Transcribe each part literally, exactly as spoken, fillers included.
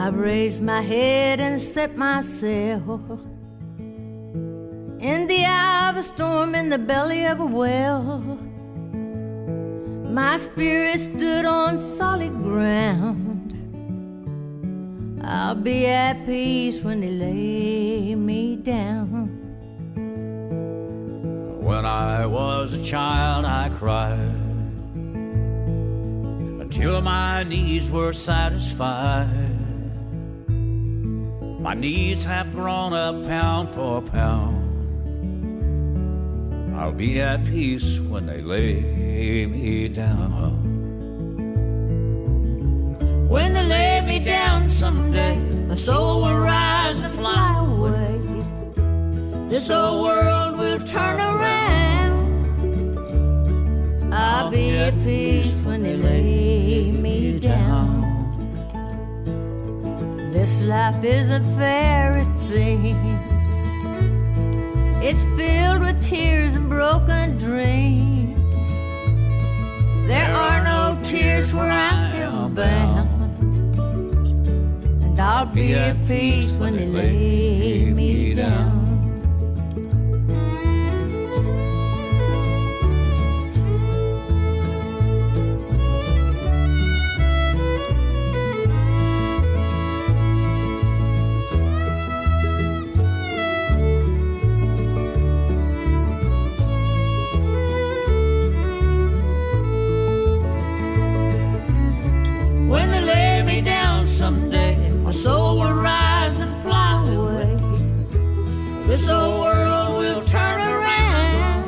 I raised my head and set myself in the eye of a storm, in the belly of a well. My spirit stood on solid ground. I'll be at peace when they lay me down. When I was a child, I cried until my needs were satisfied. My needs have grown up pound for pound. I'll be at peace when they lay me down. When they lay me down someday, my soul will rise and fly away. This old world will turn around. I'll be at peace when they lay me down. This life isn't fair, it seems. It's filled with tears and broken dreams. There are no tears where I am bound. And I'll be at peace when they lay me down. My soul will rise and fly away. This old world will turn around.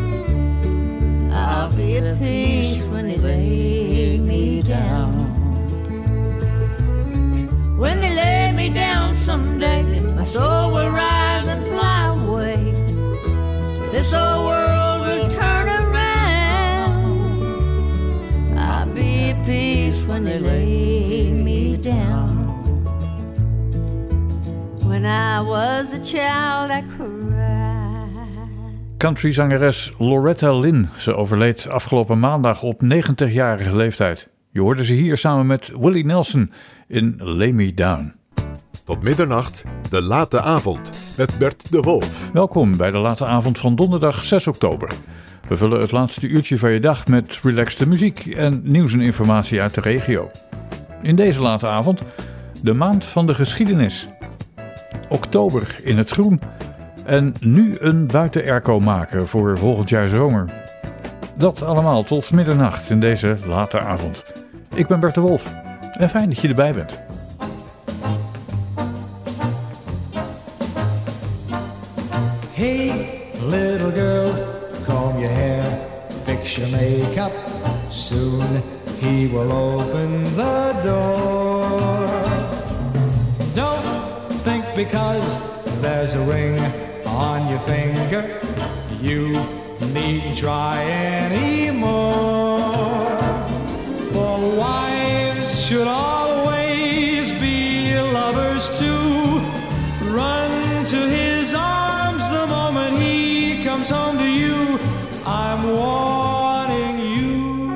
I'll be at peace when they lay me down. When they lay me down someday, my soul will rise and fly away. This old world will turn around. I'll be at peace when they lay me down. When I was a child, I cried. Countryzangeres Loretta Lynn. Ze overleed afgelopen maandag op negentigjarige leeftijd. Je hoorde ze hier samen met Willie Nelson in Lay Me Down. Tot middernacht, de late avond met Bert de Wolf. Welkom bij de late avond van donderdag zes oktober. We vullen het laatste uurtje van je dag met relaxte muziek en nieuws en informatie uit de regio. In deze late avond de maand van de geschiedenis. Oktober in het groen en nu een buiten-airco maken voor volgend jaar zomer. Dat allemaal tot middernacht in deze late avond. Ik ben Bert de Wolf en fijn dat je erbij bent. Hey little girl, comb your hair, fix your makeup. Soon he will open the door. Don't think because there's a ring on your finger you needn't try anymore. For wives should always be lovers too. Run to his arms the moment he comes home to you. I'm warning you.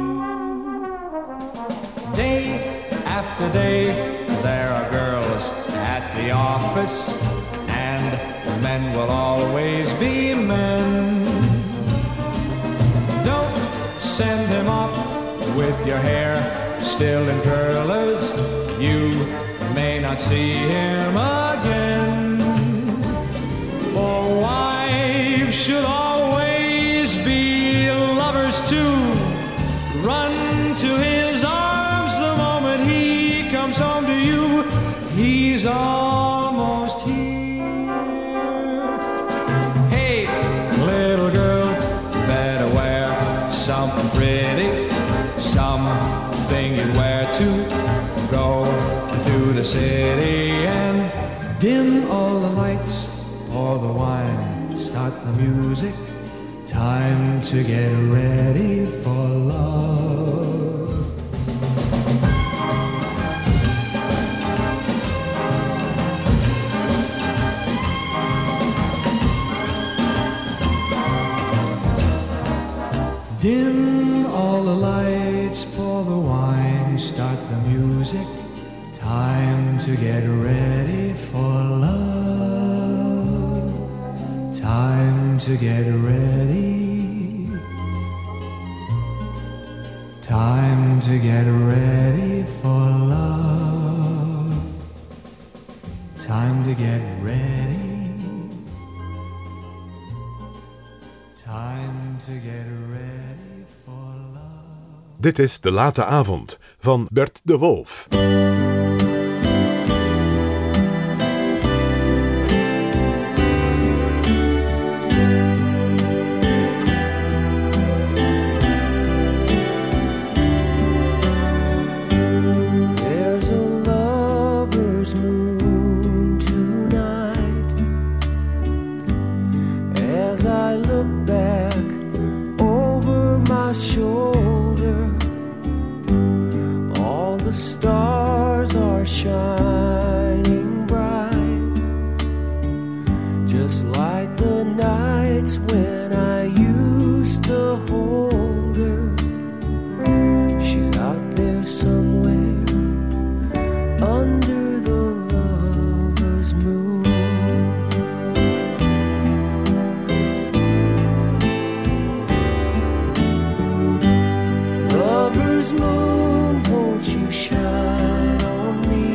Day after day there are girls at the office, and men will always be men. Don't send him off with your hair still in curlers. You may not see him again. For wives should always be lovers too. Run to his arms the moment he comes home to you. He's almost here. Hey, little girl, better wear something pretty, something you wear to go to the city. And dim all the lights, pour the wine, start the music. Time to get ready for love. Dim all the lights, pour the wine, start the music. Time to get ready for love. Time to get ready. Time to get ready for love. Time to get ready. Time to get ready for love. Dit is De Late Avond van Bert de Wolf. Shining bright, just like the nights when I used to hold her. She's out there somewhere under the lover's moon. Lover's moon, won't you shine on me?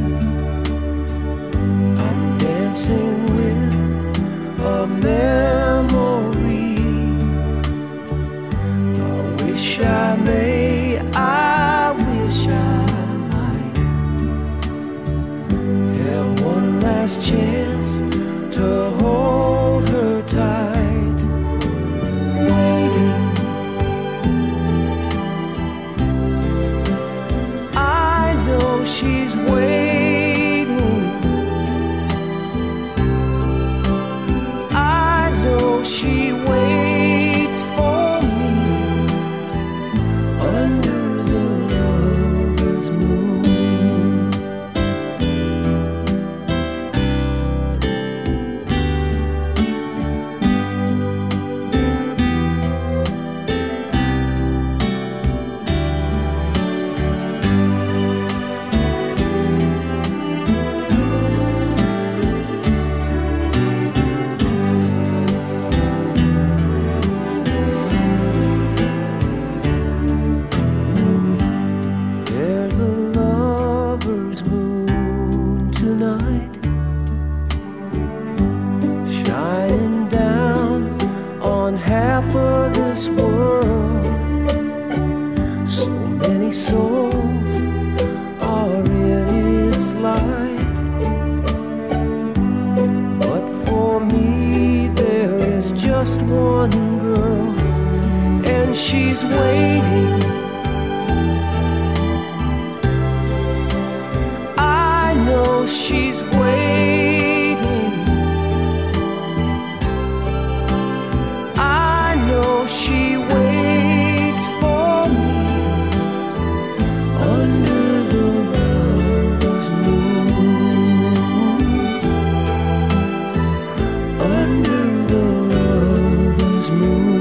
Dancing with a memory. I wish I may, I wish I might have one last chance to hold her tight. Waiting, I know she's waiting. She waits for me under the lover's moon. One girl, and she's waiting. I know she's waiting. I know she waits for me under the lover's moon. Under the lover's moon.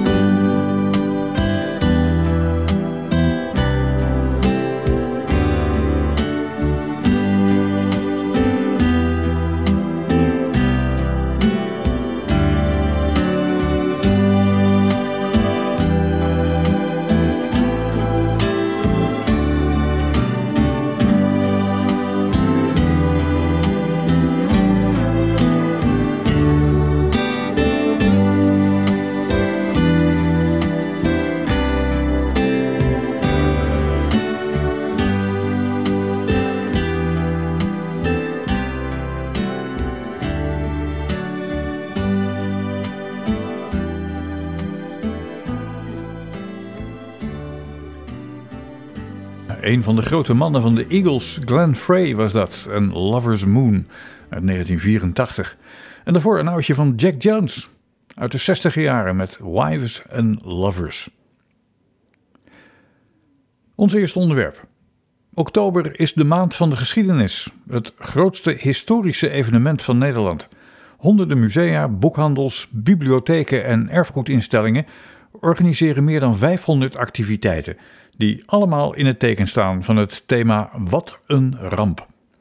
Een van de grote mannen van de Eagles, Glenn Frey was dat, en Lover's Moon uit negentien vierentachtig. En daarvoor een oudje van Jack Jones uit de zestiger jaren met Wives and Lovers. Ons eerste onderwerp. Oktober is de maand van de geschiedenis, het grootste historische evenement van Nederland. Honderden musea, boekhandels, bibliotheken en erfgoedinstellingen organiseren meer dan vijfhonderd activiteiten, die allemaal in het teken staan van het thema Wat een ramp.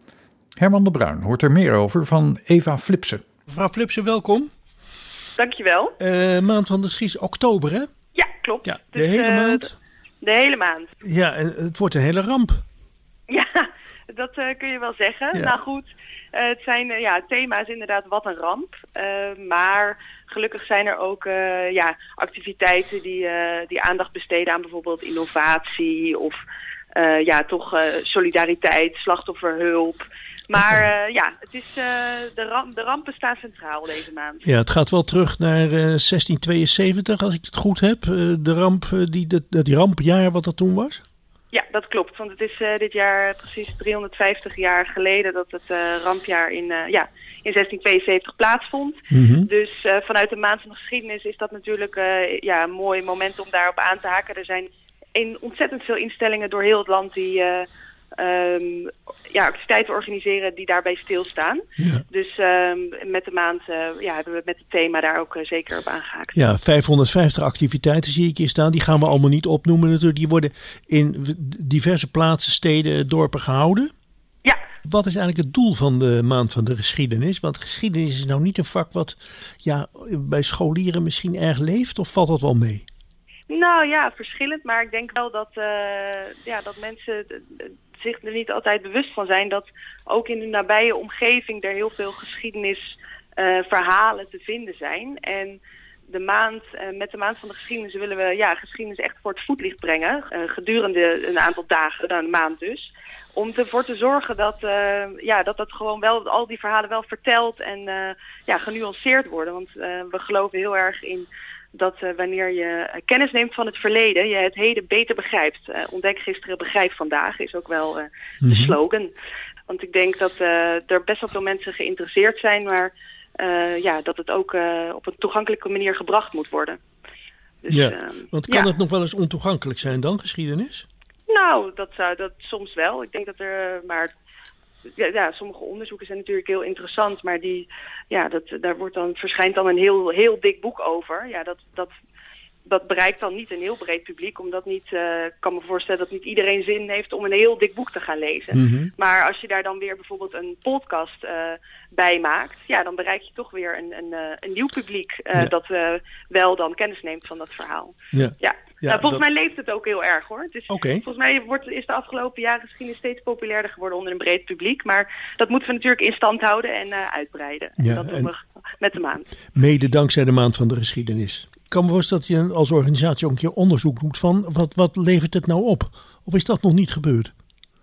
Herman de Bruin hoort er meer over van Eva Flipsen. Mevrouw Flipsen, welkom. Dankjewel. Uh, maand van de geschiedenis, oktober, hè? Ja, klopt. Ja, de dus, hele uh, maand? De, de hele maand. Ja, en het wordt een hele ramp. Ja, dat uh, kun je wel zeggen. Ja. Nou goed, uh, het, zijn, uh, ja, het thema is inderdaad wat een ramp. Uh, maar gelukkig zijn er ook uh, ja, activiteiten die, uh, die aandacht besteden aan bijvoorbeeld innovatie of uh, ja, toch uh, solidariteit, slachtofferhulp. Maar uh, ja, het is, uh, de, ramp, de rampen staan centraal deze maand. Ja, het gaat wel terug naar uh, zestien tweeënzeventig, als ik het goed heb. Uh, de ramp, uh, die, de, die rampjaar wat dat toen was? Ja, dat klopt. Want het is uh, dit jaar precies driehonderdvijftig jaar geleden dat het uh, rampjaar in, uh, ja, in zestien tweeënzeventig plaatsvond. Mm-hmm. Dus uh, vanuit de maand van de geschiedenis is dat natuurlijk uh, ja, een mooi moment om daarop aan te haken. Er zijn een, ontzettend veel instellingen door heel het land die uh, um, ja, activiteiten organiseren die daarbij stilstaan. Ja. Dus um, met de maand uh, ja, hebben we met het thema daar ook uh, zeker op aangehaakt. Ja, vijfhonderdvijftig activiteiten zie ik hier staan. Die gaan we allemaal niet opnoemen natuurlijk. Die worden in diverse plaatsen, steden, dorpen gehouden. Ja. Wat is eigenlijk het doel van de maand van de geschiedenis? Want geschiedenis is nou niet een vak wat ja, bij scholieren misschien erg leeft, of valt dat wel mee? Nou ja, verschillend. Maar ik denk wel dat, uh, ja, dat mensen zich er niet altijd bewust van zijn dat ook in de nabije omgeving er heel veel geschiedenisverhalen uh, te vinden zijn. En de maand, uh, met de maand van de geschiedenis willen we ja, geschiedenis echt voor het voetlicht brengen. Uh, gedurende een aantal dagen, dan een maand dus. Om ervoor te zorgen dat, uh, ja, dat dat gewoon wel, al die verhalen wel verteld en uh, ja, genuanceerd worden. Want uh, we geloven heel erg in dat uh, wanneer je uh, kennis neemt van het verleden, je het heden beter begrijpt. Uh, ontdek gisteren, begrijp vandaag is ook wel uh, de slogan. Want ik denk dat uh, er best wel veel mensen geïnteresseerd zijn, maar uh, ja, dat het ook uh, op een toegankelijke manier gebracht moet worden. Dus, ja, uh, want kan ja. het nog wel eens ontoegankelijk zijn dan, geschiedenis? Nou, dat zou dat soms wel. Ik denk dat er, maar ja, ja, sommige onderzoeken zijn natuurlijk heel interessant, maar die, ja, dat, daar wordt dan, verschijnt dan een heel, heel dik boek over. Ja, dat, dat, dat bereikt dan niet een heel breed publiek, omdat niet, uh, ik kan me voorstellen dat niet iedereen zin heeft om een heel dik boek te gaan lezen. Mm-hmm. Maar als je daar dan weer bijvoorbeeld een podcast uh, bij maakt, ja, dan bereik je toch weer een, een, uh, een nieuw publiek uh, ja. dat uh, wel dan kennis neemt van dat verhaal. Ja. Ja. Ja, nou, volgens dat... mij leeft het ook heel erg, hoor. Dus okay. Volgens mij wordt, is de afgelopen jaren geschiedenis steeds populairder geworden onder een breed publiek. Maar dat moeten we natuurlijk in stand houden en uh, uitbreiden. Ja, en dat doen en... we met de maand. Mede dankzij de maand van de geschiedenis. Ik kan me voorstellen dat je als organisatie ook een keer onderzoek doet van wat, wat levert het nou op? Of is dat nog niet gebeurd?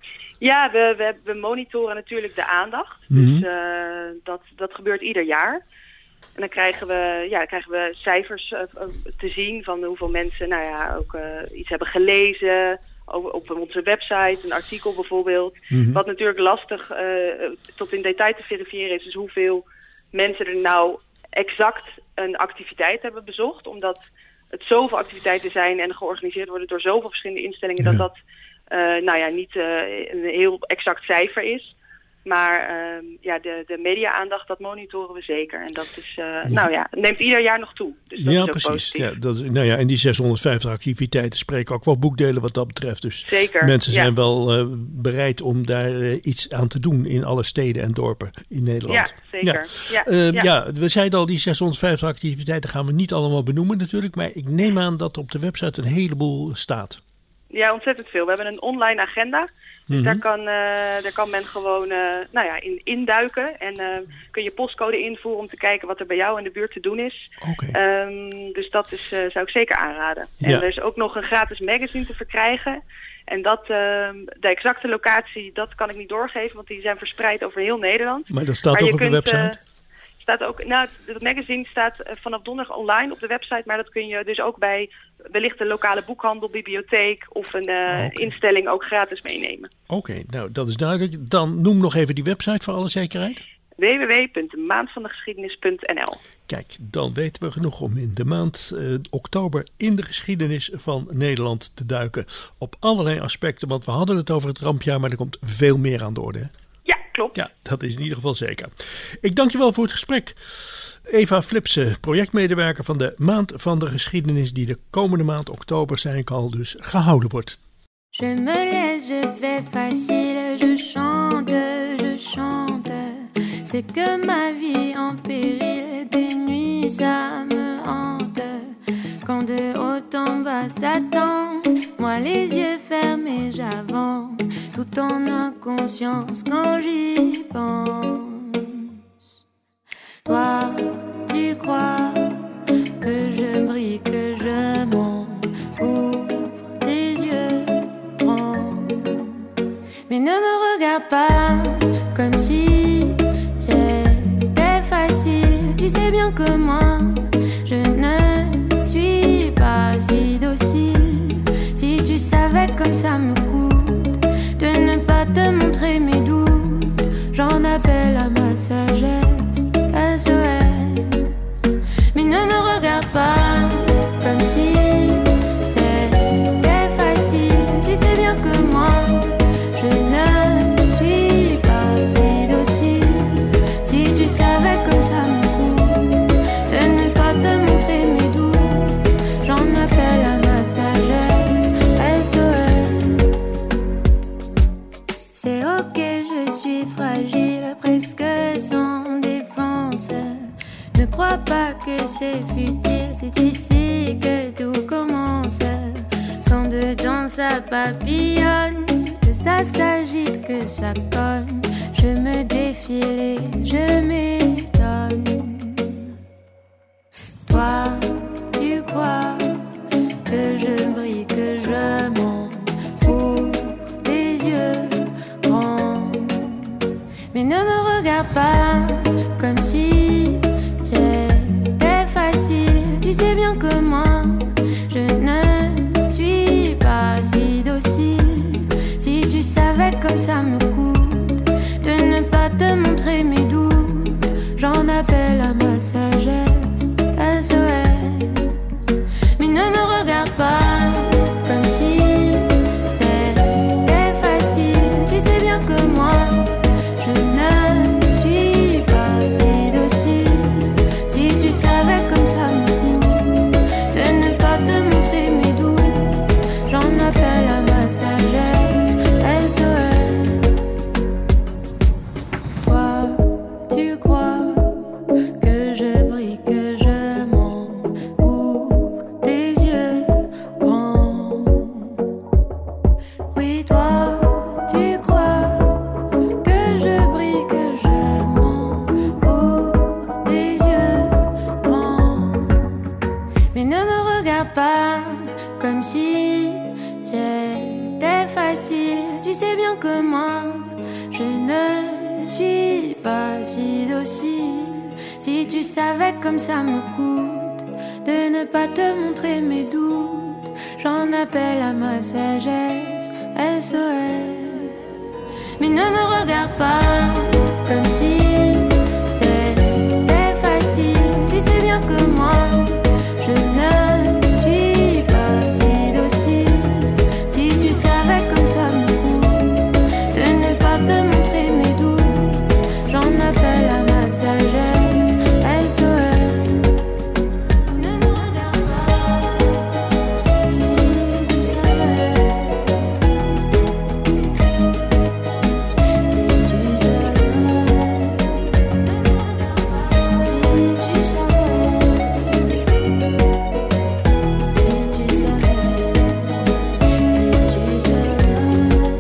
Ja, we, we, we monitoren natuurlijk de aandacht. Mm-hmm. Dus uh, dat, dat gebeurt ieder jaar. En dan krijgen we, ja, dan krijgen we cijfers uh, te zien van hoeveel mensen nou ja, ook uh, iets hebben gelezen. Over, op onze website, een artikel bijvoorbeeld. Mm-hmm. Wat natuurlijk lastig uh, tot in detail te verifiëren is, is hoeveel mensen er nou exact een activiteit hebben bezocht. Omdat het zoveel activiteiten zijn en georganiseerd worden door zoveel verschillende instellingen, ja. dat dat uh, nou ja, niet uh, een heel exact cijfer is. Maar uh, ja, de, de media-aandacht, dat monitoren we zeker. En dat is, uh, ja. nou ja, neemt ieder jaar nog toe. Dus dat ja, is ook precies. positief. Ja, dat is, nou ja, en die zeshonderdvijftig activiteiten spreken ook wel boekdelen wat dat betreft. Dus zeker. Mensen zijn ja. wel uh, bereid om daar uh, iets aan te doen in alle steden en dorpen in Nederland. Ja, zeker. Ja. Ja. Uh, ja. ja, we zeiden al, die zeshonderdvijftig activiteiten gaan we niet allemaal benoemen natuurlijk. Maar ik neem aan dat op de website een heleboel staat. Ja, ontzettend veel. We hebben een online agenda. Dus mm-hmm. daar, kan, uh, daar kan men gewoon uh, nou ja, in induiken. En uh, kun je postcode invoeren om te kijken wat er bij jou in de buurt te doen is. Okay. Um, dus dat is, uh, zou ik zeker aanraden. Ja. En er is ook nog een gratis magazine te verkrijgen. En dat, uh, de exacte locatie, dat kan ik niet doorgeven, want die zijn verspreid over heel Nederland. Maar dat staat maar ook op kunt, de website? Uh, staat ook, nou, het magazine staat vanaf donderdag online op de website, maar dat kun je dus ook bij wellicht een lokale boekhandel, bibliotheek of een uh, okay. instelling ook gratis meenemen. Oké, okay, nou dat is duidelijk. Dan noem nog even die website voor alle zekerheid. w w w punt de maand van de geschiedenis punt n l. Kijk, dan weten we genoeg om in de maand uh, oktober in de geschiedenis van Nederland te duiken. Op allerlei aspecten, want we hadden het over het rampjaar, maar er komt veel meer aan de orde. Hè? Ja, klopt. Ja, dat is in ieder geval zeker. Ik dank je wel voor het gesprek. Eva Flipsen, projectmedewerker van de Maand van de Geschiedenis, die de komende maand oktober, zei ik al, dus gehouden wordt. Je me laisse, je fais facile, je chante, je chante. C'est que ma vie en péril, des nuits ça me hante. Quand de haut en bas s'attend, moi les yeux fermés j'avance, tout en inconscience quand j'y pense. Toi, tu crois que je brille, que je monte pour tes yeux grands. Mais ne me regarde pas comme si c'était facile. Tu sais bien que moi, je ne suis pas si docile. Si tu savais comme ça me coûte de ne pas te montrer mes doutes, j'en appelle à ma sagesse, S O S. Mais ne me regarde pas comme si c'était facile. Tu sais bien que moi, je ne suis pas si docile. Si tu savais comme ça me coûte de ne pas te montrer mes doutes, j'en appelle à ma sagesse, S O S. C'est ok, je suis fragile, presque sans défense. Ne crois pas que c'est futile, c'est ici que tout commence. Quand dedans ça papillonne, que ça s'agite, que ça cogne, je me défile et je m'étonne. Toi, tu crois que je brille, que je monte pour tes yeux grands. Mais ne me regarde pas comme si c'était facile. Tu sais bien que moi, je ne suis pas si docile. Si tu savais comme ça me coûte de ne pas te montrer mes doutes, j'en appelle à ma sagesse, S O S. Mais ne me regarde pas comme si c'était facile. Tu sais bien que moi, je ne suis pas si docile. Si tu savais comme ça me coûte de ne pas te montrer mes doutes, j'en appelle à ma sagesse, S O S. Toi, tu crois que je brille, que je monte pour tes yeux grands. Oui, toi, tu crois que je brille, que je monte pour tes yeux grands. Mais ne me regarde pas comme si c'était facile. Tu sais bien que moi, je ne suis pas si docile. Si tu savais comme ça me coûte de ne pas te montrer mes doutes, j'en appelle à ma sagesse, S O S. Mais ne me regarde pas comme si c'était facile. Tu sais bien que moi, je ne suis pas si docile. Si tu savais comme ça me coûte de ne pas te montrer mes doutes, j'en appelle à ma sagesse, S O S. Ne me regarde pas, si tu savais, si tu savais, si tu savais, si tu savais, si tu savais.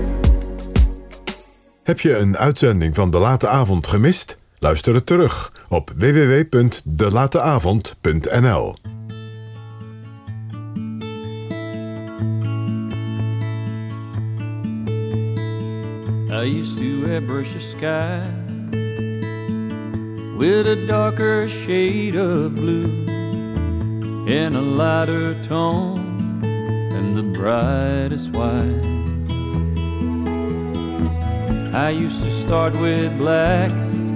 Heb je een uitzending van De Late Avond gemist? Luister het terug op w w w punt de late avond punt n l. I used to airbrush the sky with a darker shade of blue and a lighter tone than the brightest white. I used to start with black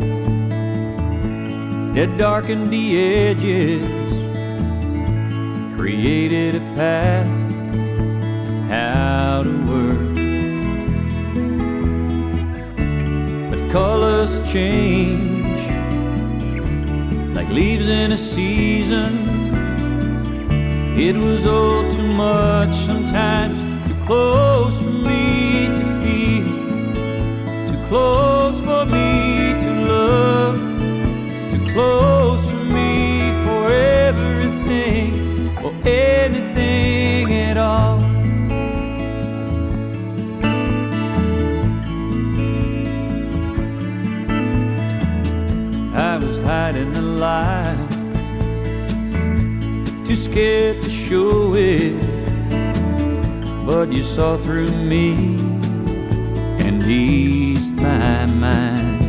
that darkened the edges, created a path how to work. But colors change like leaves in a season. It was all too much sometimes, too close for me to feel. scared to show it, but you saw through me and eased my mind.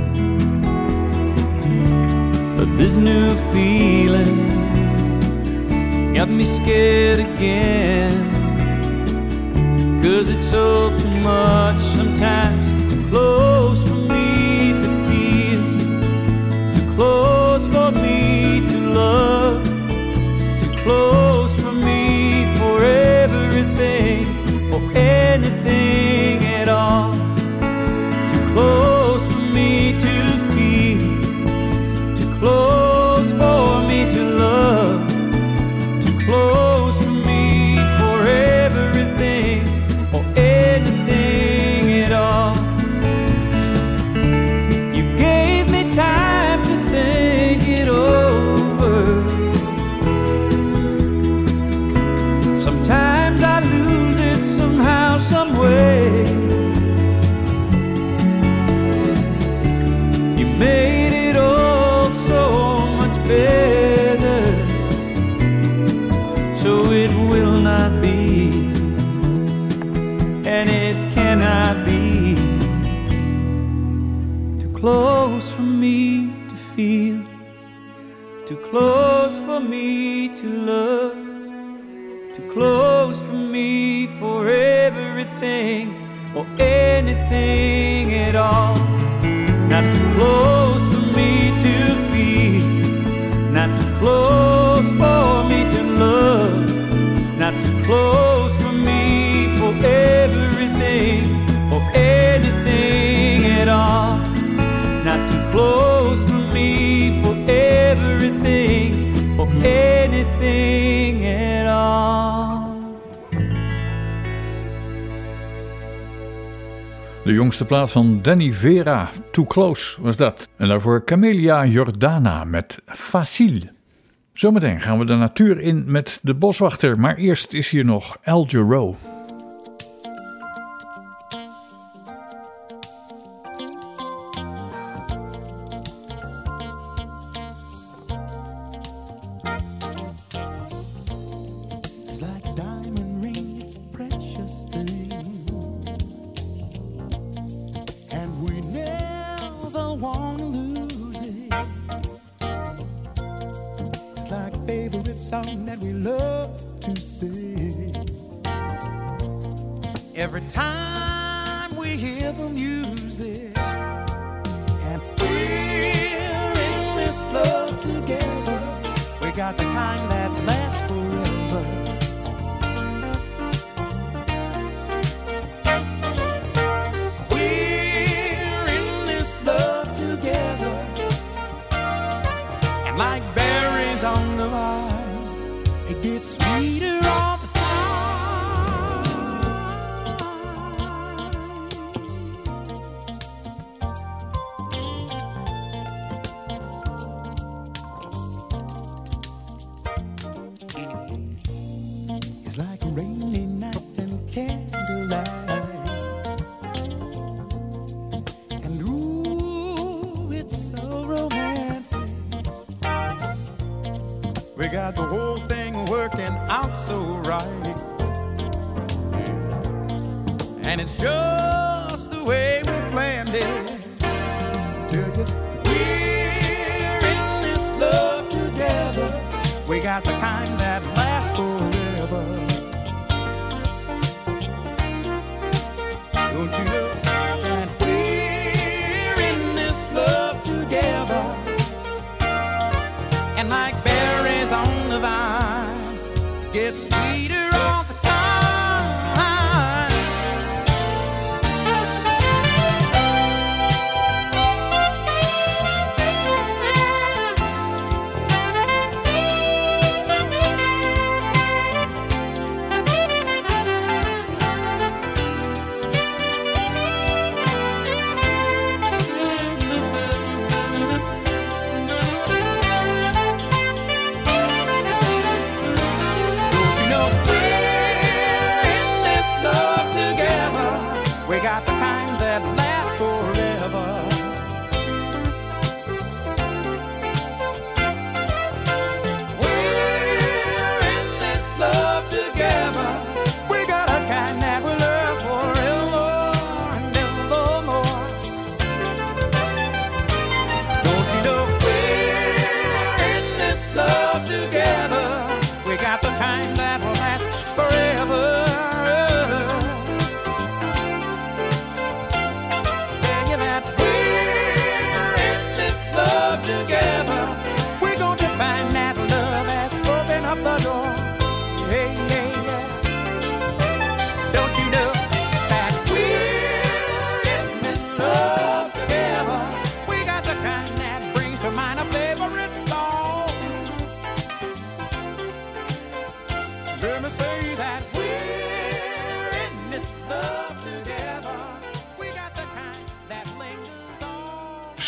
But this new feeling got me scared again, 'cause it's all too much sometimes, too close for me to feel, too close for me to love, too close for me for everything or anything at all, too close for me to feel, too close for me to love, too close for me for everything or anything at all. You gave me time to think it over. Sometimes I lose it somehow, some way. You made it all so much better, so it will not be, and it cannot be, too close for me to feel, too close for me to love, too close for me for everything or anything at all. Not too close for me to feel, not too close for me to love, not too close for me for everything or anything at all. Not too close for me for everything or anything at all. De jongste plaat van Danny Vera, Too Close was dat. En daarvoor Camelia Jordana met Facile. Zometeen gaan we de natuur in met de boswachter, maar eerst is hier nog Al Jarreau. It's like a diamond ring, it's a precious thing, and we never want to lose it. It's like a favorite song that we love to sing. Every time we hear the music, and we're in this love together, we got the kind that lasts forever. We're in this love together, and like berries on the vine, it gets sweeter all the time. It's like a rainy night and candlelight, and ooh, it's so romantic. We got the whole thing working out so right, yes. And it's just the way we planned it. Tell you, we're in this love together. We got the kind that lasts forever. Don't you know that we're in this love together? And like berries on the vine, it gets sweeter all the time.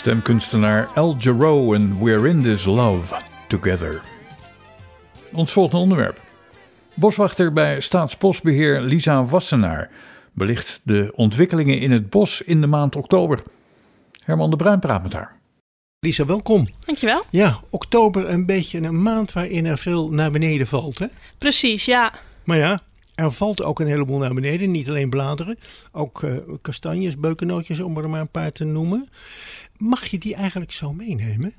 Stemkunstenaar Al Jarreau en We're in this love together. Ons volgende onderwerp. Boswachter bij Staatsbosbeheer Lisa Wassenaar belicht de ontwikkelingen in het bos in de maand oktober. Herman de Bruin praat met haar. Lisa, welkom. Dankjewel. Ja, oktober een beetje een maand waarin er veel naar beneden valt, hè? Precies, ja. Maar ja, er valt ook een heleboel naar beneden. Niet alleen bladeren, ook uh, kastanjes, beukennootjes, om er maar een paar te noemen. Mag je die eigenlijk zo meenemen?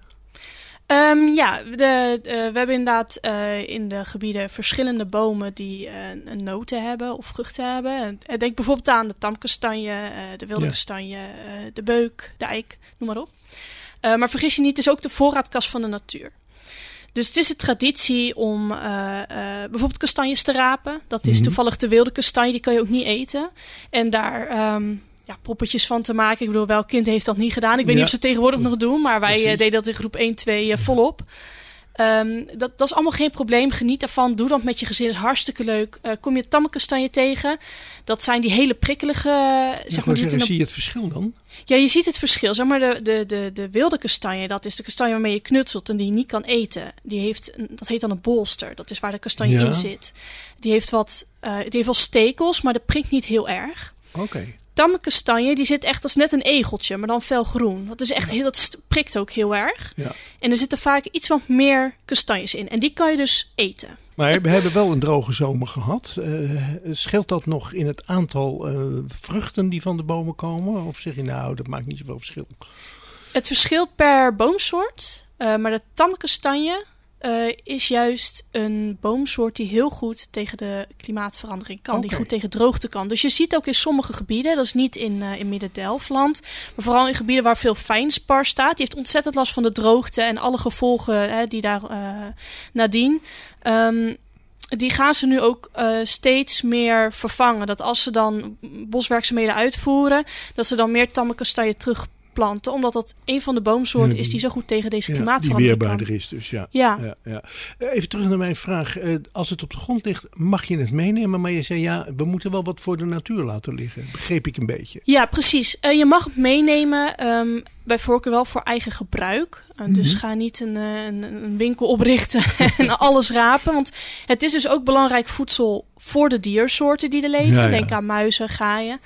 Um, ja, de, uh, we hebben inderdaad uh, in de gebieden verschillende bomen die uh, een noten hebben of vruchten hebben. En denk bijvoorbeeld aan de tamkastanje, uh, de wilde ja. kastanje, uh, de beuk, de eik, noem maar op. Uh, maar vergis je niet, het is ook de voorraadkast van de natuur. Dus het is de traditie om uh, uh, bijvoorbeeld kastanjes te rapen. Dat is mm-hmm. toevallig de wilde kastanje, die kan je ook niet eten. En daar um, ja, poppetjes van te maken. Ik bedoel, welk kind heeft dat niet gedaan? Ik weet ja. niet of ze het tegenwoordig nog doen, maar wij uh, deden dat in groep één, twee uh, volop. Um, dat, dat is allemaal geen probleem. Geniet ervan. Doe dat met je gezin. Dat is hartstikke leuk. Uh, kom je tammenkastanje tegen? Dat zijn die hele prikkelige... Ja, zeg maar, zeggen, zie je het verschil dan? Ja, je ziet het verschil. Zeg maar, de, de, de, de wilde kastanje, dat is de kastanje waarmee je knutselt en die je niet kan eten. Die heeft, dat heet dan een bolster. Dat is waar de kastanje ja. in zit. Die heeft wat, uh, die heeft wel stekels, maar dat prikt niet heel erg. Oké. Okay. Tamme kastanje, die zit echt als net een egeltje, maar dan felgroen. Dat is echt heel, dat prikt ook heel erg. Ja. En er zitten vaak iets wat meer kastanjes in. En die kan je dus eten. Maar we hebben wel een droge zomer gehad. Uh, scheelt dat nog in het aantal uh, vruchten die van de bomen komen? Of zeg je nou, dat maakt niet zoveel verschil? Het verschilt per boomsoort. Uh, maar de tamme kastanje uh, is juist een boomsoort die heel goed tegen de klimaatverandering kan. Okay. Die goed tegen droogte kan. Dus je ziet ook in sommige gebieden, dat is niet in, uh, in Midden-Delfland, maar vooral in gebieden waar veel fijnspar staat. Die heeft ontzettend last van de droogte en alle gevolgen hè, die daar uh, nadien. Um, die gaan ze nu ook uh, steeds meer vervangen. Dat als ze dan boswerkzaamheden uitvoeren, dat ze dan meer tamme kastanje terugplanten. Omdat dat een van de boomsoorten is die zo goed tegen deze ja, klimaatverandering die kan. weerbaarder is dus, ja. Ja. Ja, ja. Even terug naar mijn vraag. Uh, als het op de grond ligt, mag je het meenemen? Maar je zei, ja, we moeten wel wat voor de natuur laten liggen. Begreep ik een beetje. Ja, precies. Uh, je mag het meenemen. Um, bij voorkeur wel voor eigen gebruik. Uh, mm-hmm. Dus ga niet een, een, een winkel oprichten en alles rapen. Want het is dus ook belangrijk voedsel voor de diersoorten die er leven. Ja, ja. Denk aan muizen, gaaien.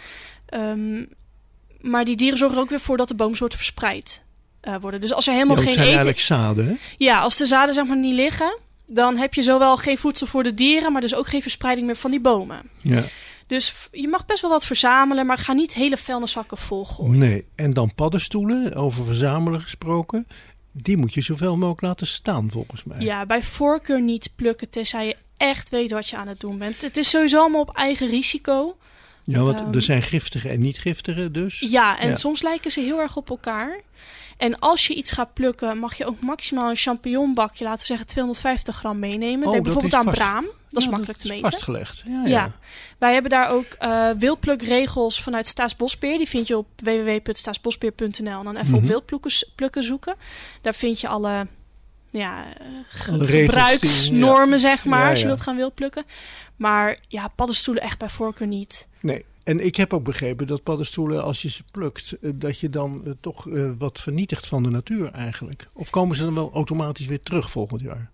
Um, maar die dieren zorgen er ook weer voor dat de boomsoorten verspreid uh, worden. Dus als er helemaal ja, geen zijn eten... eigenlijk zaden, hè? Ja, als de zaden zeg maar niet liggen, dan heb je zowel geen voedsel voor de dieren, maar dus ook geen verspreiding meer van die bomen. Ja. Dus je mag best wel wat verzamelen, maar ga niet hele vuilniszakken volgooien. Nee, en dan paddenstoelen, over verzamelen gesproken. Die moet je zoveel mogelijk laten staan, volgens mij. Ja, bij voorkeur niet plukken, tenzij je echt weet wat je aan het doen bent. Het is sowieso allemaal op eigen risico. Ja, want um, er zijn giftige en niet giftige dus. Ja, en ja. soms lijken ze heel erg op elkaar. En als je iets gaat plukken, mag je ook maximaal een champignonbakje, laten we zeggen tweehonderdvijftig gram meenemen. Oh, Denk bijvoorbeeld aan vast... braam. Dat is ja, makkelijk dat te is meten. Vastgelegd. Ja, ja. ja, wij hebben daar ook uh, wildplukregels vanuit Staatsbosbeheer. Die vind je op w w w punt staatsbosbeheer punt n l en dan even mm-hmm. op wildplukken zoeken. Daar vind je alle, ja, ge- alle gebruiksnormen, die, ja. zeg maar, ja, ja. als je wilt gaan wildplukken. Maar ja, paddenstoelen echt bij voorkeur niet. Nee. En ik heb ook begrepen dat paddenstoelen, als je ze plukt, dat je dan uh, toch uh, wat vernietigt van de natuur eigenlijk. Of komen ze dan wel automatisch weer terug volgend jaar?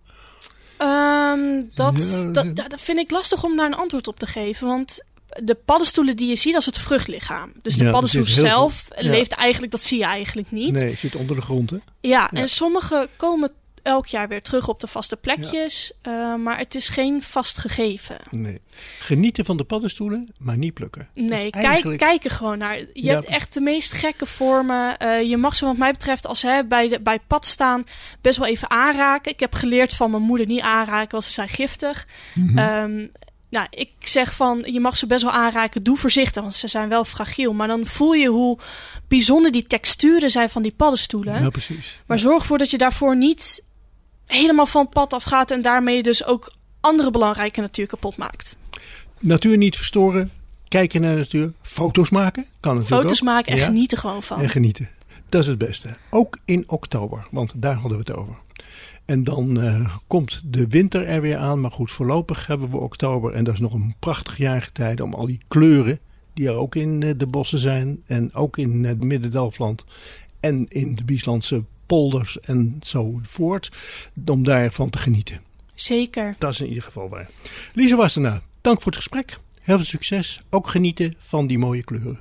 Um, dat, ja, dat, dat vind ik lastig om daar een antwoord op te geven. Want de paddenstoelen die je ziet, dat is het vruchtlichaam. Dus de ja, paddenstoel zelf veel, leeft ja. eigenlijk, dat zie je eigenlijk niet. Nee, zit onder de grond, hè? Ja, ja. En sommige komen elk jaar weer terug op de vaste plekjes. Ja. Uh, maar het is geen vast gegeven. Nee. Genieten van de paddenstoelen, maar niet plukken. Nee, eigenlijk... kijk, kijk er gewoon naar. Je ja. hebt echt de meest gekke vormen. Uh, je mag ze wat mij betreft, als ze bij, de, bij het pad staan, best wel even aanraken. Ik heb geleerd van mijn moeder niet aanraken, want ze zijn giftig. Mm-hmm. Um, nou, ik zeg van, je mag ze best wel aanraken. Doe voorzichtig, want ze zijn wel fragiel. Maar dan voel je hoe bijzonder die texturen zijn van die paddenstoelen. Ja, precies. Maar ja. zorg ervoor dat je daarvoor niet helemaal van het pad afgaat en daarmee dus ook andere belangrijke natuur kapot maakt. Natuur niet verstoren, kijken naar de natuur, foto's maken, kan natuurlijk Foto's ook. maken en ja. genieten gewoon van. En genieten, dat is het beste. Ook in oktober, want daar hadden we het over. En dan uh, komt de winter er weer aan, maar goed, voorlopig hebben we oktober en dat is nog een prachtig jaargetijde om al die kleuren die er ook in uh, de bossen zijn en ook in het uh, Midden-Delfland en in de Bieslandse polders enzovoort, om daarvan te genieten. Zeker. Dat is in ieder geval waar. Lise Wassenaar, dank voor het gesprek. Heel veel succes. Ook genieten van die mooie kleuren.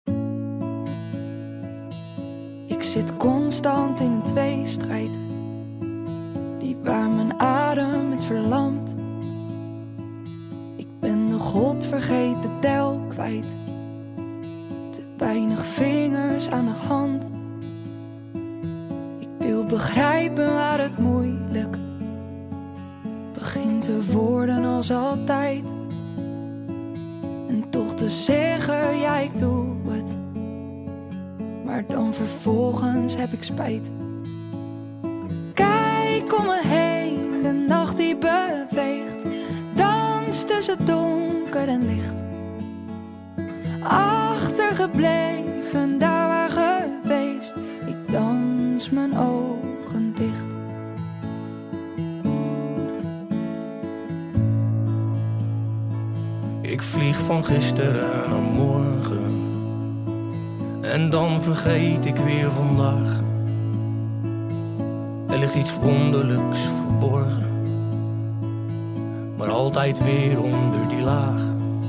Ik zit constant in een tweestrijd, die waar mijn adem het verlamt. Ik ben de godvergeten tel kwijt, te weinig vingers aan de hand. Ik wil begrijpen waar het moeilijk begint te worden als altijd. En toch te zeggen, ja ik doe het, maar dan vervolgens heb ik spijt. Kijk om me heen, de nacht die beweegt, dans tussen donker en licht. Achtergebleven, daar waar geweest, ik dans mijn ogen dicht. Ik vlieg van gisteren naar morgen, en dan vergeet ik weer vandaag. Er ligt iets wonderlijks verborgen, maar altijd weer onder die laag.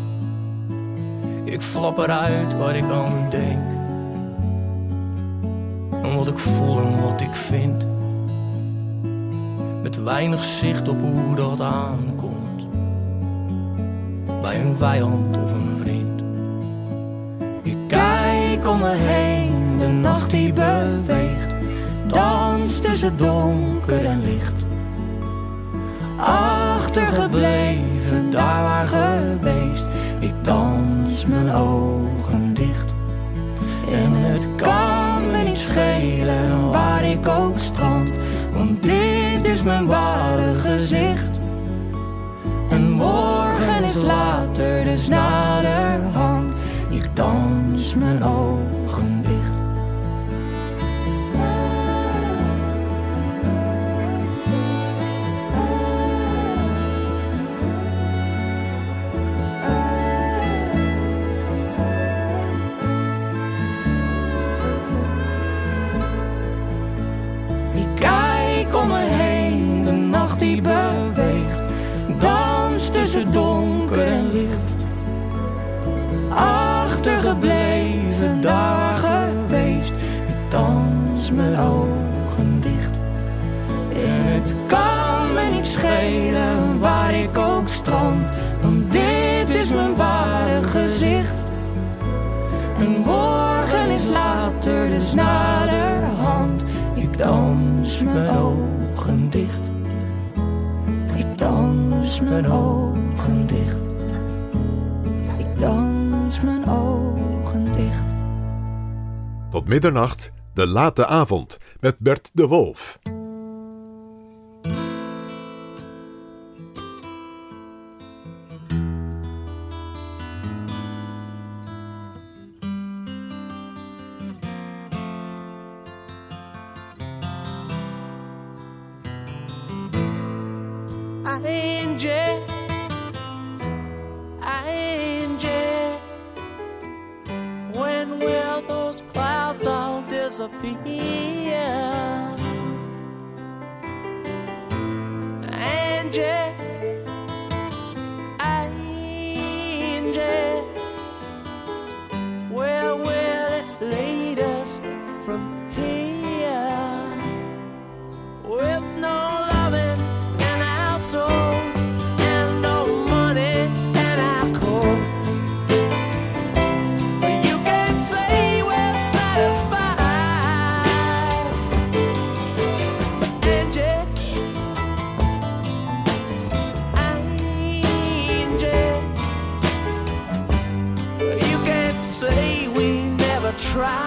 Ik flap eruit waar ik aan denk, en wat ik voel en wat ik vind, met weinig zicht op hoe dat aankomt, bij een vijand of een vriend. Ik kijk om me heen, de nacht die beweegt, dans tussen donker en licht. Achtergebleven, daar waar geweest, ik dans mijn ogen dicht. En het kan me niet schelen waar ik ook strand, want dit is mijn ware gezicht. En morgen is later, dus naderhand, ik dans mijn ogen dicht. Ik kijk om me heen, de nacht die beweegt, dans tussen donker en licht. Achtergebleven, daar geweest, ik dans mijn ogen dicht. En het kan me niet schelen waar ik ook strand, want dit is mijn ware gezicht. En morgen is later, dus naderhand, ik dans mijn ogen dicht. Ik dans mijn ogen dicht. Ik dans mijn ogen dicht. Tot middernacht, de late avond, met Bert de Wolf. Angie, Angie, when will those clouds all disappear? Angie, Angie, where will it lead us from here? With no loving in our souls and no money in our coats, you can't say we're satisfied. Angie, Angie, you can't say we never tried.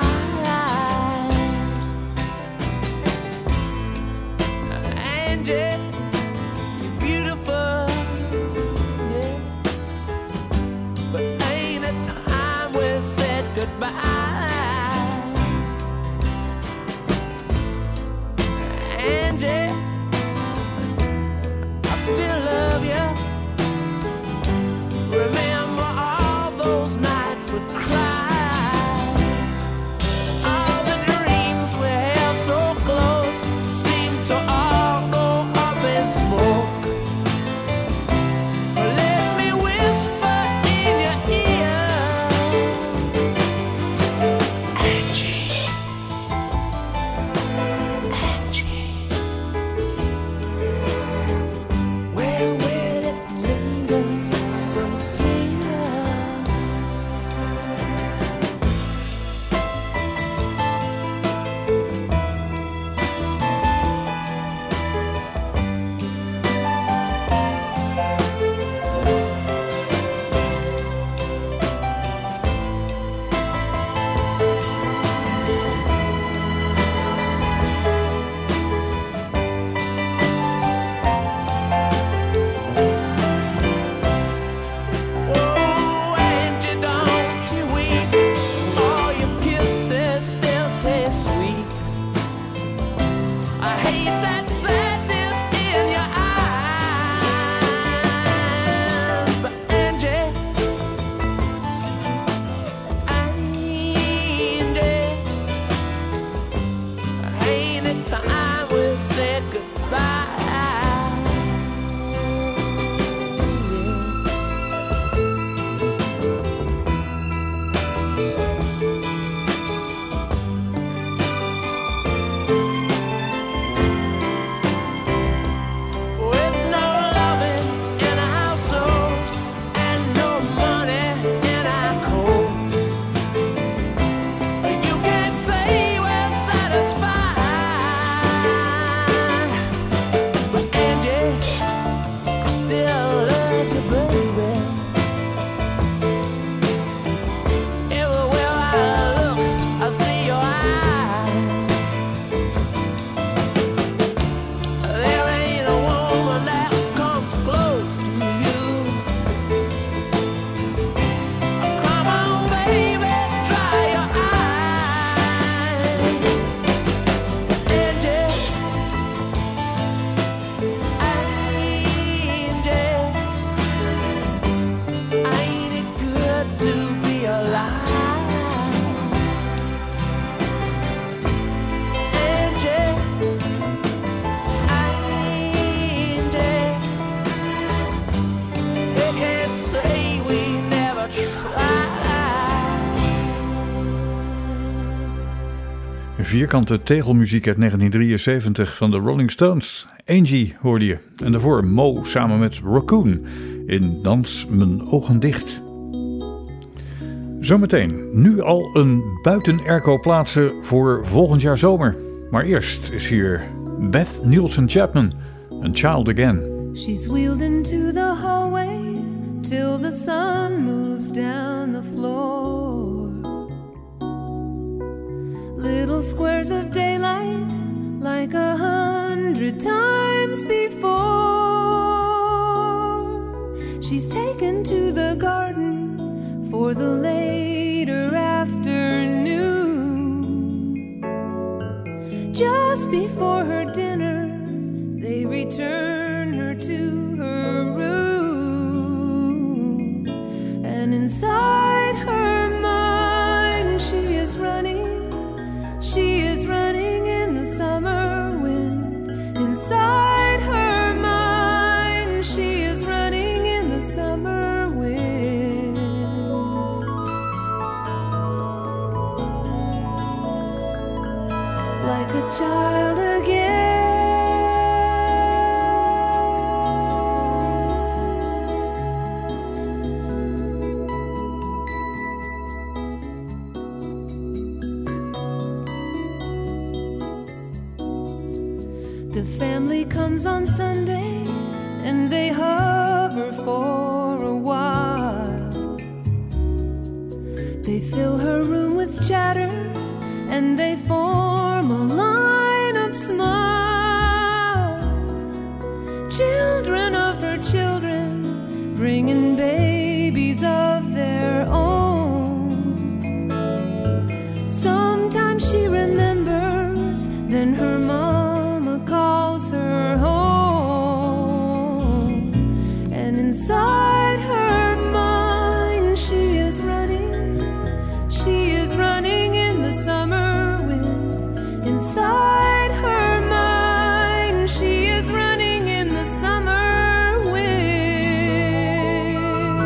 Angie, you're beautiful, yeah, but ain't it time we said goodbye? Angie, I still love you. Remember all those nights we cried. Vierkante tegelmuziek uit negentien drieënzeventig van de Rolling Stones. Angie hoorde je. En daarvoor Mo samen met Raccoon in Dans mijn ogen dicht. Zometeen nu al een buiten-airco plaatsen voor volgend jaar zomer. Maar eerst is hier Beth Nielsen Chapman, A Child Again. She's wheeled into the hallway till the sun moves down the floor. Little squares of daylight like a hundred times before. She's taken to the garden for the later afternoon. Just before her dinner, they return her to her room. And inside her mind, she is running. She is running in the summer wind. Inside her mind, she is running in the summer wind. Like a child again. The family comes on Sunday and they hover for a while. They fill her room with chatter and they form a line of smiles. Children of her children, bringing babies of their own. Sometimes she remembers, then her mama calls her home. And inside her mind, she is running, she is running in the summer wind. Inside her mind, she is running in the summer wind.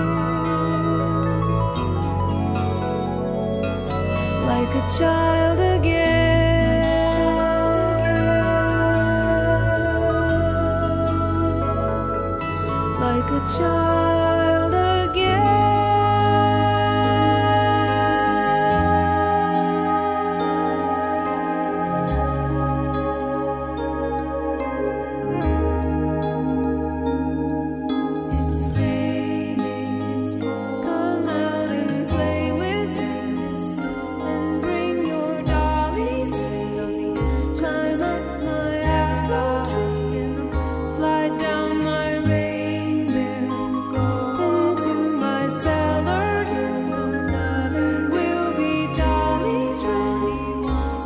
Like a child again. Like a child again. It's raining, it's pouring. Come out and play with it, and bring your dollies. Climb up my apple tree, slide down my reindeer, into my cellar. We'll be jolly friends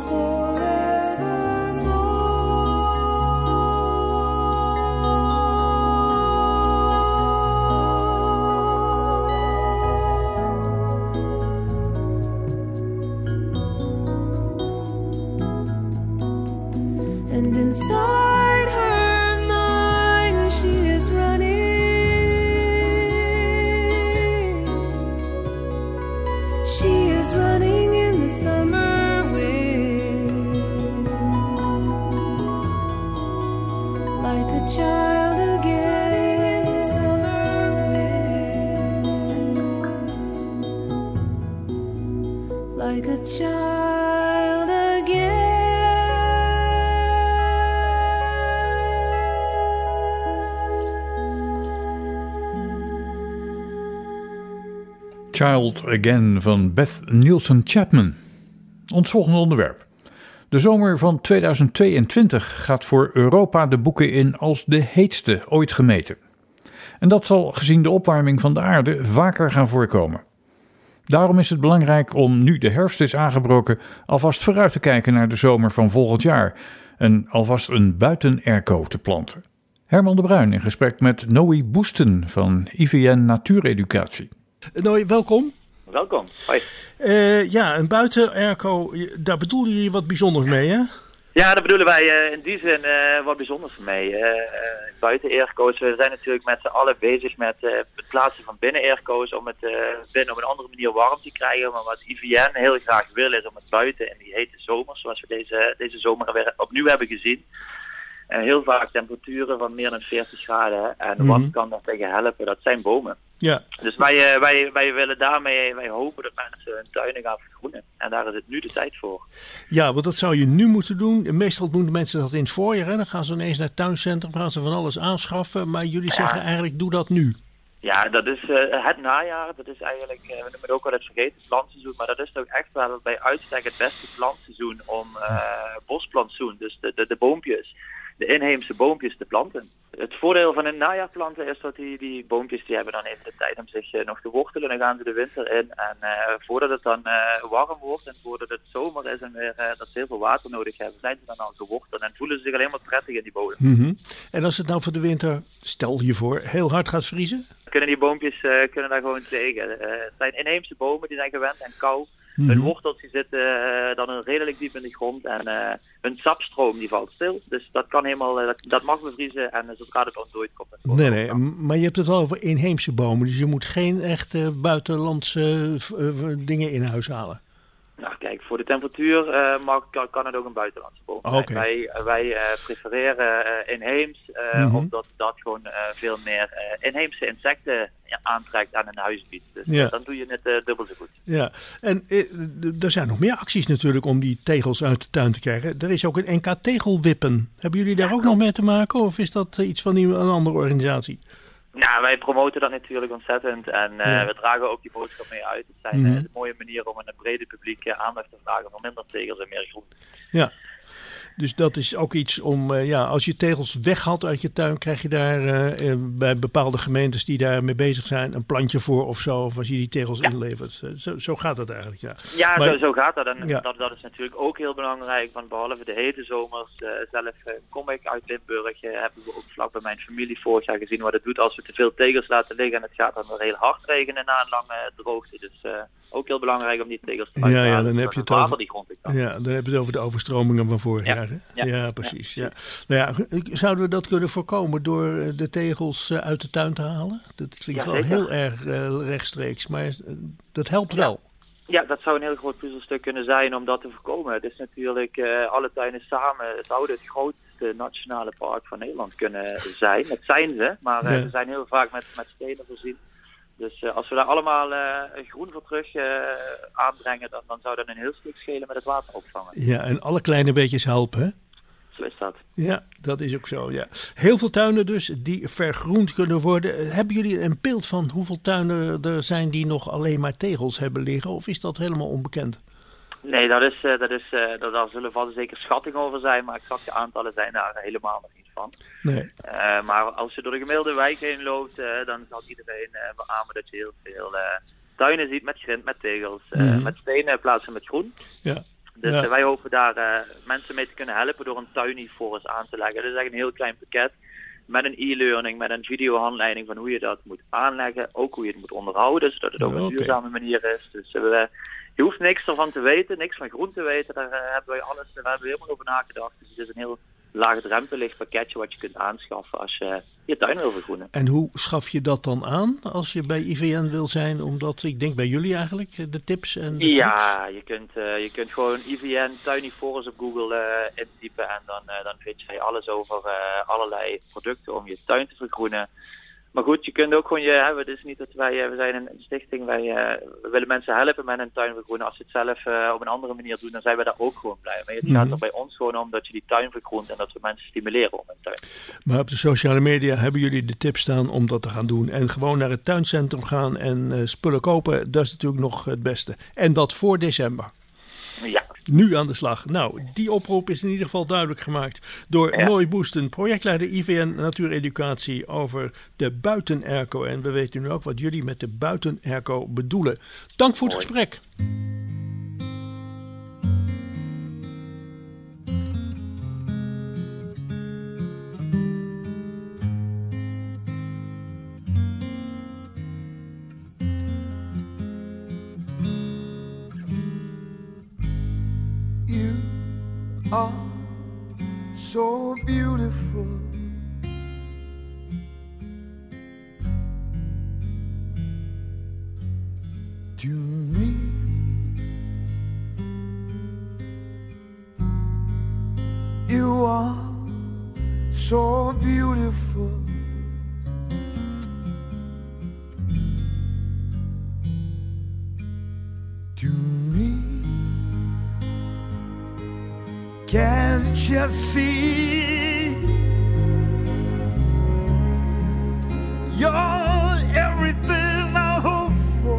forevermore. And inside her mind, she is running. She is running in the summer wind. Like a child again. Summer wind. Like a child again. Child Again van Beth Nielsen Chapman. Ons volgende onderwerp. De zomer van tweeduizend tweeëntwintig gaat voor Europa de boeken in als de heetste ooit gemeten. En dat zal gezien de opwarming van de aarde vaker gaan voorkomen. Daarom is het belangrijk om, nu de herfst is aangebroken, alvast vooruit te kijken naar de zomer van volgend jaar en alvast een buiten-airco te planten. Herman de Bruin in gesprek met Noe Boesten van I V N Natuureducatie. Noe, welkom. Welkom, hoi. Uh, ja, een buiten-airco, daar bedoelen jullie wat bijzonders mee, hè? Ja, dat bedoelen wij uh, in die zin uh, wat bijzonders voor mij. Uh, uh, buiten airco's, we zijn natuurlijk met z'n allen bezig met uh, het plaatsen van binnen airco's om het uh, binnen op een andere manier warm te krijgen. Maar wat I V N heel graag wil is om het buiten in die hete zomers, zoals we deze, deze zomer weer opnieuw hebben gezien. Uh, heel vaak temperaturen van meer dan veertig graden. En mm-hmm. wat kan daar tegen helpen? Dat zijn bomen. Ja. Dus wij, uh, wij, wij willen daarmee, wij hopen dat mensen hun tuinen gaan vergroenen. En daar is het nu de tijd voor. Ja, want dat zou je nu moeten doen. Meestal doen de mensen dat in het voorjaar. Hè? Dan gaan ze ineens naar het tuincentrum, gaan ze van alles aanschaffen. Maar jullie ja. zeggen eigenlijk, doe dat nu. Ja, dat is uh, het najaar. Dat is eigenlijk, uh, we noemen het ook wel het vergeten plantseizoen. Maar dat is toch echt wel bij uitstek het beste plantseizoen om uh, bosplantsoen, dus de, de, de boompjes, de inheemse boompjes te planten. Het voordeel van een najaar planten is dat die, die boompjes die hebben dan even de tijd om zich uh, nog te wortelen. Dan gaan ze de winter in. En uh, voordat het dan uh, warm wordt en voordat het zomer is en weer, uh, dat ze heel veel water nodig hebben, zijn ze dan al geworteld en voelen ze zich alleen maar prettig in die bodem. Mm-hmm. En als het nou voor de winter, stel hiervoor, heel hard gaat vriezen? Kunnen die boompjes uh, kunnen daar gewoon tegen. Uh, het zijn inheemse bomen, die zijn gewend aan kou. Mm-hmm. Hun wortels die zitten uh, dan redelijk diep in de grond en uh, hun sapstroom die valt stil. Dus dat kan helemaal, uh, dat, dat mag bevriezen en uh, zodra het ontdooid komt. Het nee, nee, maar je hebt het wel over inheemse bomen, dus je moet geen echte buitenlandse uh, uh, dingen in huis halen. Nou kijk, voor de temperatuur uh, mag, kan, kan het ook een buitenlandse boom zijn. Okay. Wij, wij uh, prefereren uh, inheems, uh, mm-hmm. omdat dat gewoon uh, veel meer uh, inheemse insecten ja, aantrekt aan een huisgebied. Dus ja. uh, dan doe je het uh, dubbel zo goed. Ja, en uh, er zijn nog meer acties natuurlijk om die tegels uit de tuin te krijgen. Er is ook een N K tegelwippen. Hebben jullie daar ja, ook nog mee te maken of is dat uh, iets van die, een andere organisatie? Nou, wij promoten dat natuurlijk ontzettend en uh, ja. we dragen ook die boodschap mee uit. Het zijn mm-hmm. uh, een mooie manier om een brede publiek uh, aandacht te vragen voor minder tegels en meer groen. Ja, dus dat is ook iets om, uh, ja, als je tegels weghaalt uit je tuin, krijg je daar uh, uh, bij bepaalde gemeentes die daarmee bezig zijn een plantje voor of zo, of als je die tegels ja. inlevert. Uh, zo, zo gaat dat eigenlijk, ja. Ja, maar, zo, zo gaat dat en ja. dat, dat is natuurlijk ook heel belangrijk, want behalve de hete zomers, uh, zelf uh, kom ik uit Limburg, uh, hebben we ook vlak bij mijn familie vorig jaar gezien wat het doet als we te veel tegels laten liggen en het gaat dan weer heel hard regenen na een lange droogte. Dus uh, ook heel belangrijk om die tegels te ja, ja, dan heb je het over, die grond ja, dan heb je het over de overstromingen van vorig ja. jaar. Hè? Ja. ja, precies. Ja. Ja. Nou ja, zouden we dat kunnen voorkomen door de tegels uit de tuin te halen? Dat klinkt ja, wel zeker. heel erg uh, rechtstreeks, maar dat helpt ja. wel. Ja, dat zou een heel groot puzzelstuk kunnen zijn om dat te voorkomen. Het is natuurlijk, uh, alle tuinen samen zouden het grootste nationale park van Nederland kunnen zijn. Dat zijn ze, maar uh, ja. ze zijn heel vaak met, met stenen voorzien. Dus uh, als we daar allemaal uh, groen voor terug uh, aanbrengen, dan, dan zou dat een heel stuk schelen met het water opvangen. Ja, en alle kleine beetjes helpen, hè? Zo is dat. Ja, dat is ook zo, ja. Heel veel tuinen dus die vergroend kunnen worden. Hebben jullie een beeld van hoeveel tuinen er zijn die nog alleen maar tegels hebben liggen? Of is dat helemaal onbekend? Nee, dat is, uh, dat is, uh, dat, daar zullen vast zeker schattingen over zijn, maar exacte aantallen zijn daar helemaal nog niet van. Nee. Uh, maar als je door de gemiddelde wijk heen loopt, uh, dan zal iedereen uh, beamen dat je heel veel uh, tuinen ziet met grind, met tegels, uh, mm-hmm. met stenen in plaats van met groen. Ja. Dus ja. uh, wij hopen daar uh, mensen mee te kunnen helpen door een tuinforus aan te leggen. Dat is echt een heel klein pakket met een e-learning, met een videohandleiding van hoe je dat moet aanleggen. Ook hoe je het moet onderhouden, zodat het ook ja, een okay. duurzame manier is. Dus uh, we, je hoeft niks ervan te weten, niks van groen te weten. Daar uh, hebben wij alles, daar hebben we helemaal over nagedacht. Dus het is een heel laagdrempelig pakketje wat je kunt aanschaffen als je je tuin wil vergroenen. En hoe schaf je dat dan aan als je bij I V N wil zijn? Omdat, ik denk bij jullie eigenlijk, de tips en de Ja, tricks? je kunt, uh, je kunt gewoon I V N Tuiniforus op Google uh, intypen en dan, uh, dan vind je alles over uh, allerlei producten om je tuin te vergroenen. Maar goed, je kunt ook gewoon je hebben. Het is niet dat wij, we zijn een stichting, wij uh, we willen mensen helpen met hun tuin vergroenen. Als ze het zelf uh, op een andere manier doen, dan zijn we daar ook gewoon blij mee. Het mm-hmm. gaat er bij ons gewoon om dat je die tuin vergroent en dat we mensen stimuleren om hun tuin te vergroenen. Maar op de sociale media hebben jullie de tips staan om dat te gaan doen. En gewoon naar het tuincentrum gaan en uh, spullen kopen, dat is natuurlijk nog het beste. En dat voor december. Ja. Nu aan de slag. Nou, die oproep is in ieder geval duidelijk gemaakt door ja. Nooi Boesten, projectleider I V N Natuureducatie over de buiten-airco. En we weten nu ook wat jullie met de buiten-airco bedoelen. Dank voor het Mooi. gesprek. are so beautiful. To me, you are so beautiful. To me, can't you see? You're everything I hope for.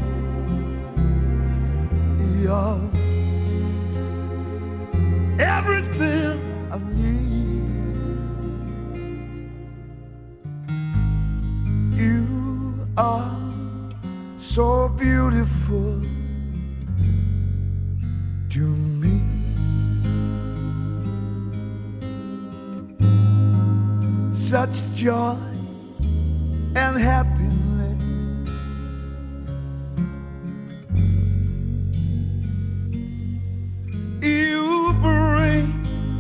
You're everything I need. You are so beautiful to me. Such joy and happiness. You bring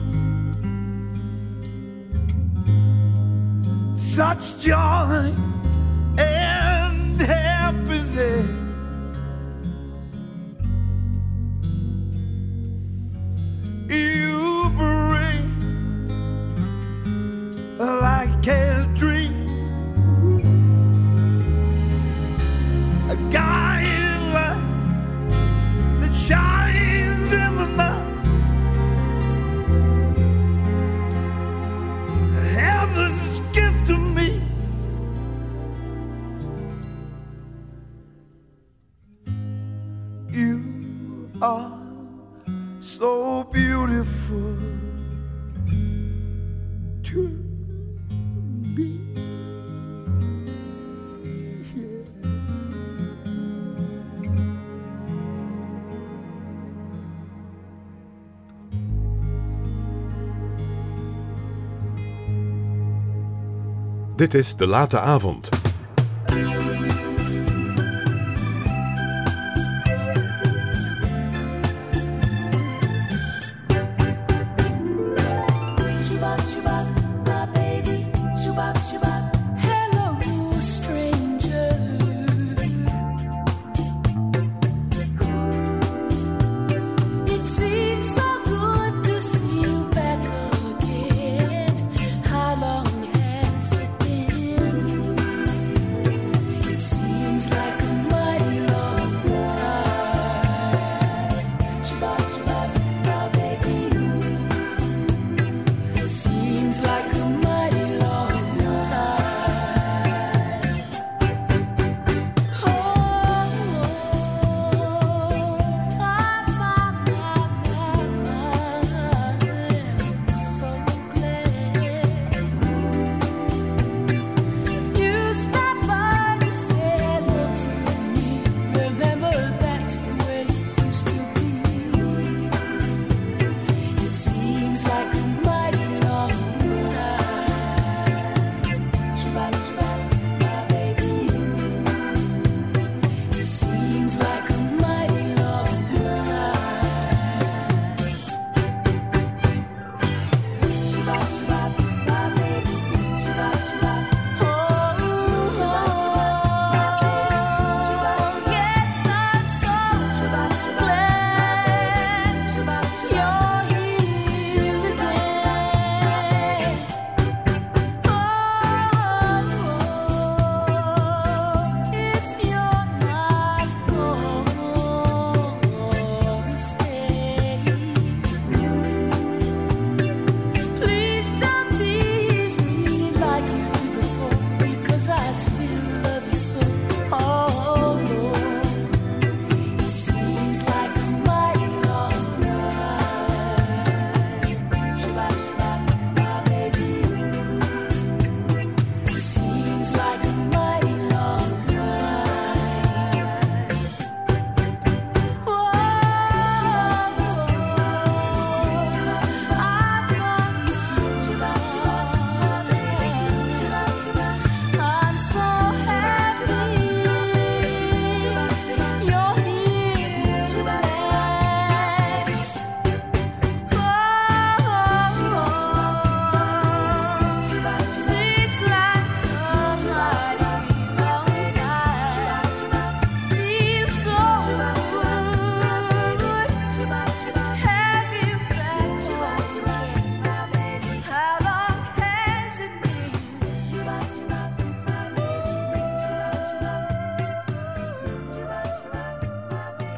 such joy and happiness. You bring like a dream, a guiding light that shines in the night. Heaven's gift to me. You are so beautiful to me. Yeah. Dit is De Late Avond. How long has it been?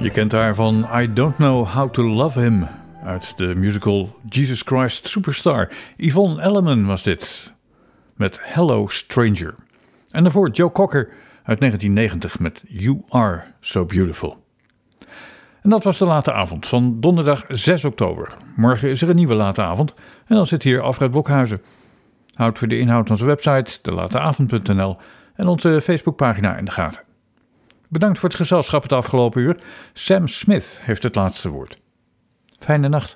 Je kent haar van I Don't Know How to Love Him uit de musical Jesus Christ Superstar. Yvonne Elliman was dit met Hello Stranger. En daarvoor Joe Cocker uit negentien negentig met You Are So Beautiful. En dat was de late avond van donderdag zes oktober. Morgen is er een nieuwe late avond en dan zit hier Alfred Blokhuizen. Houd voor de inhoud onze website de late avond punt n l en onze Facebookpagina in de gaten. Bedankt voor het gezelschap het afgelopen uur. Sam Smith heeft het laatste woord. Fijne nacht.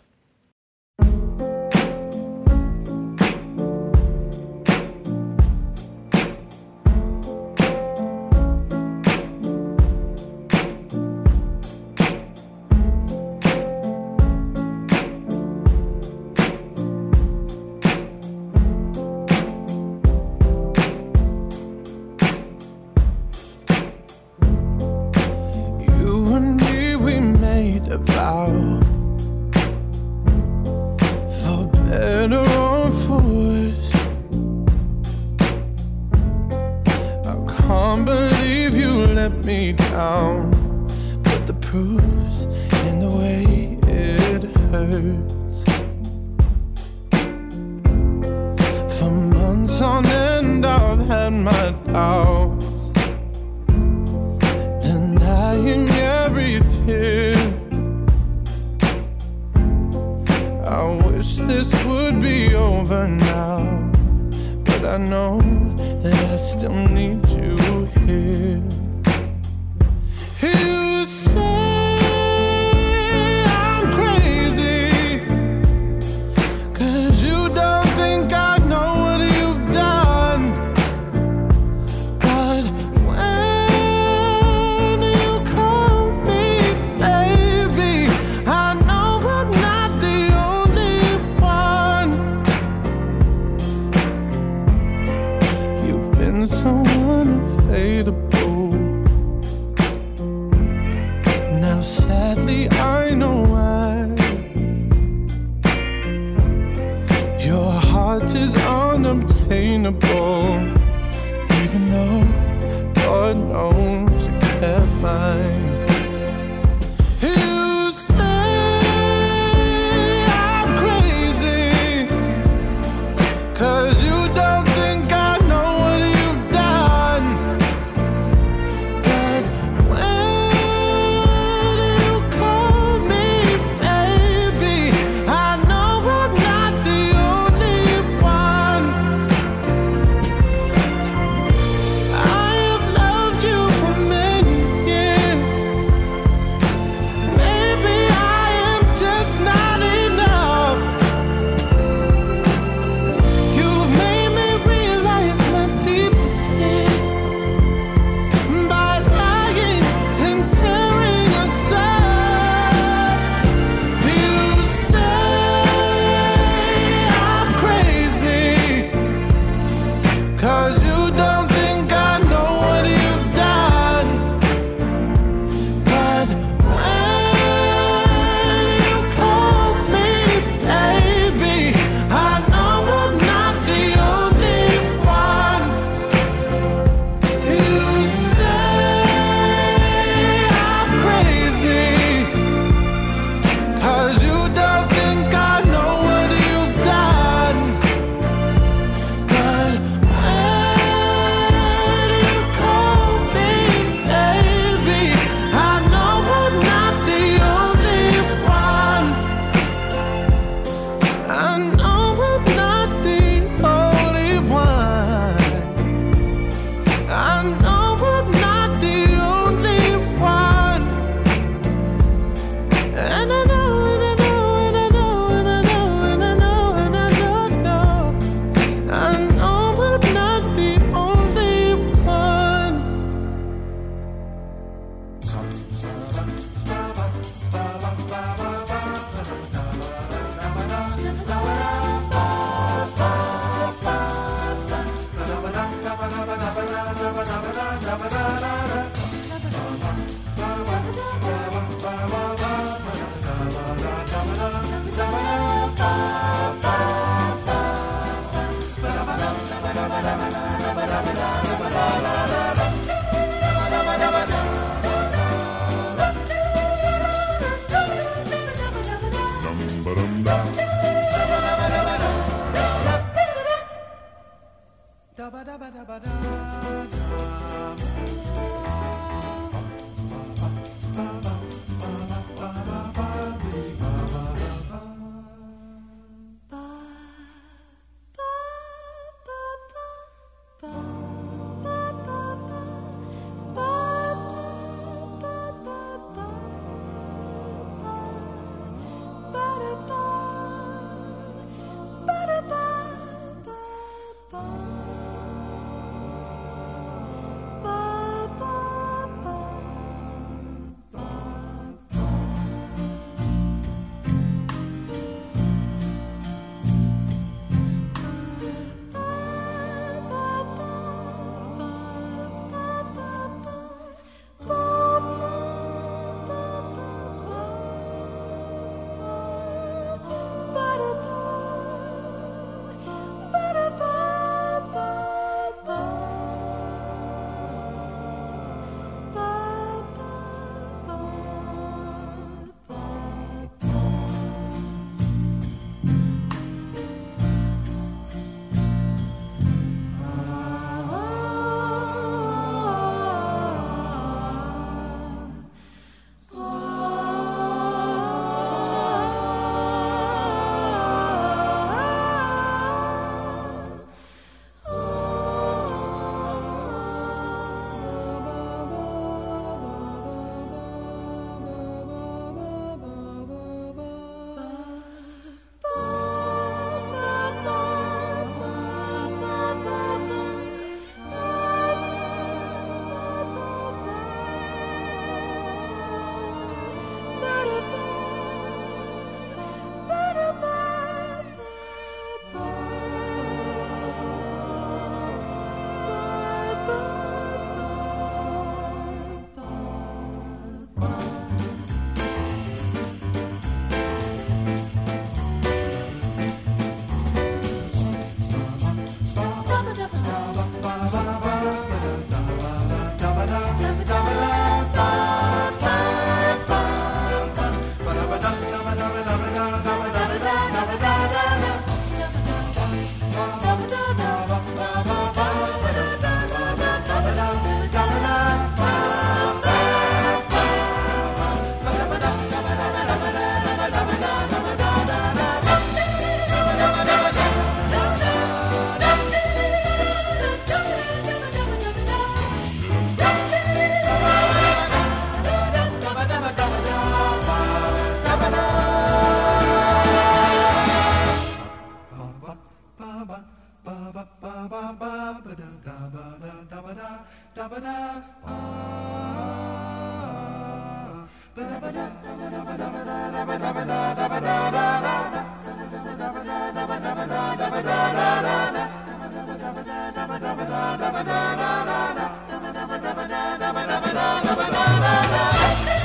Hey!